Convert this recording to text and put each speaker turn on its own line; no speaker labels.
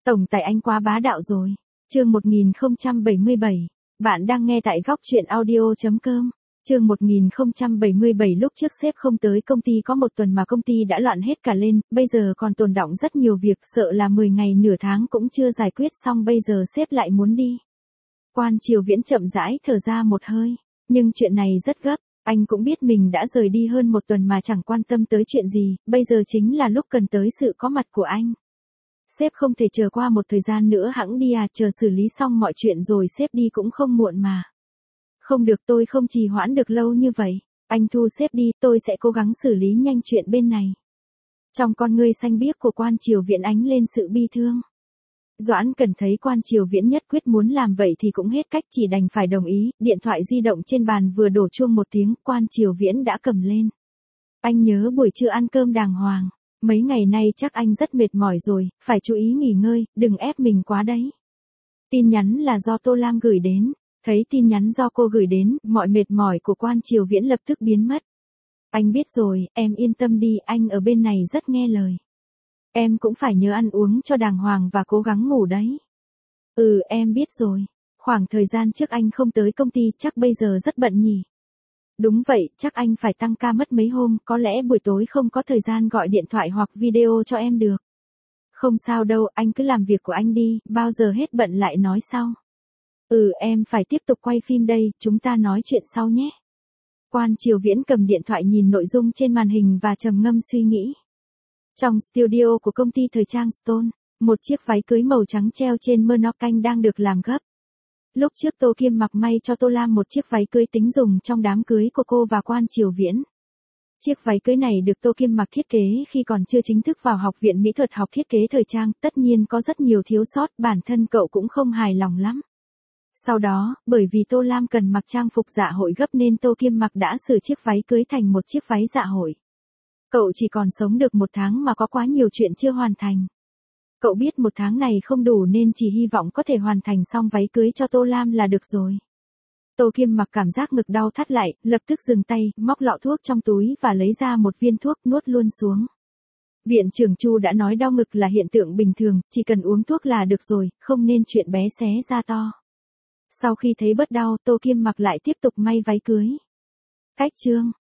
Tổng tài anh quá bá đạo rồi. Chương 1077. Bạn đang nghe tại góc truyện audio.com. Chương 1077 lúc trước sếp không tới công ty có một tuần mà công ty đã loạn hết cả lên, bây giờ còn tồn đọng rất nhiều việc, sợ là 10 ngày nửa tháng cũng chưa giải quyết xong, bây giờ sếp lại muốn đi. Quan Triều Viễn chậm rãi thở ra một hơi, nhưng chuyện này rất gấp, anh cũng biết mình đã rời đi hơn một tuần mà chẳng quan tâm tới chuyện gì, bây giờ chính là lúc cần tới sự có mặt của anh. Sếp không thể chờ qua một thời gian nữa hẵng đi à, chờ xử lý xong mọi chuyện rồi sếp đi cũng không muộn mà. Không được, tôi không trì hoãn được lâu như vậy. Anh thu xếp đi, tôi sẽ cố gắng xử lý nhanh chuyện bên này. Trong con ngươi xanh biếc của Quan Triều Viễn ánh lên sự bi thương. Doãn Cần thấy Quan Triều Viễn nhất quyết muốn làm vậy thì cũng hết cách, chỉ đành phải đồng ý. Điện thoại di động trên bàn vừa đổ chuông một tiếng, Quan Triều Viễn đã cầm lên. Anh nhớ buổi trưa ăn cơm đàng hoàng. Mấy ngày nay chắc anh rất mệt mỏi rồi, phải chú ý nghỉ ngơi, đừng ép mình quá đấy. Tin nhắn là do Tô Lam gửi đến. Thấy tin nhắn do cô gửi đến, mọi mệt mỏi của Quan Triều Viễn lập tức biến mất. Anh biết rồi, em yên tâm đi, anh ở bên này rất nghe lời. Em cũng phải nhớ ăn uống cho đàng hoàng và cố gắng ngủ đấy. Ừ, em biết rồi. Khoảng thời gian trước anh không tới công ty, chắc bây giờ rất bận nhỉ? Đúng vậy, chắc anh phải tăng ca mất mấy hôm, có lẽ buổi tối không có thời gian gọi điện thoại hoặc video cho em được. Không sao đâu, anh cứ làm việc của anh đi, bao giờ hết bận lại nói sau. Ừ, em phải tiếp tục quay phim đây, chúng ta nói chuyện sau nhé. Quan Triều Viễn cầm điện thoại nhìn nội dung trên màn hình và trầm ngâm suy nghĩ. Trong studio của công ty thời trang Stone, một chiếc váy cưới màu trắng treo trên mannequin đang được làm gấp. Lúc trước Tô Kim mặc may cho Tô Lam một chiếc váy cưới tính dùng trong đám cưới của cô và Quan Triều Viễn. Chiếc váy cưới này được Tô Kim mặc thiết kế khi còn chưa chính thức vào học viện mỹ thuật học thiết kế thời trang, tất nhiên có rất nhiều thiếu sót, bản thân cậu cũng không hài lòng lắm. Sau đó, bởi vì Tô Lam cần mặc trang phục dạ hội gấp nên Tô Kim mặc đã sửa chiếc váy cưới thành một chiếc váy dạ hội. Cậu chỉ còn sống được một tháng mà có quá nhiều chuyện chưa hoàn thành. Cậu biết một tháng này không đủ nên chỉ hy vọng có thể hoàn thành xong váy cưới cho Tô Lam là được rồi. Tô Kim mặc cảm giác ngực đau thắt lại, lập tức dừng tay, móc lọ thuốc trong túi và lấy ra một viên thuốc nuốt luôn xuống. Viện trưởng Chu đã nói đau ngực là hiện tượng bình thường, chỉ cần uống thuốc là được rồi, không nên chuyện bé xé ra to. Sau khi thấy bớt đau, Tô Kim mặc lại tiếp tục may váy cưới. Cách chương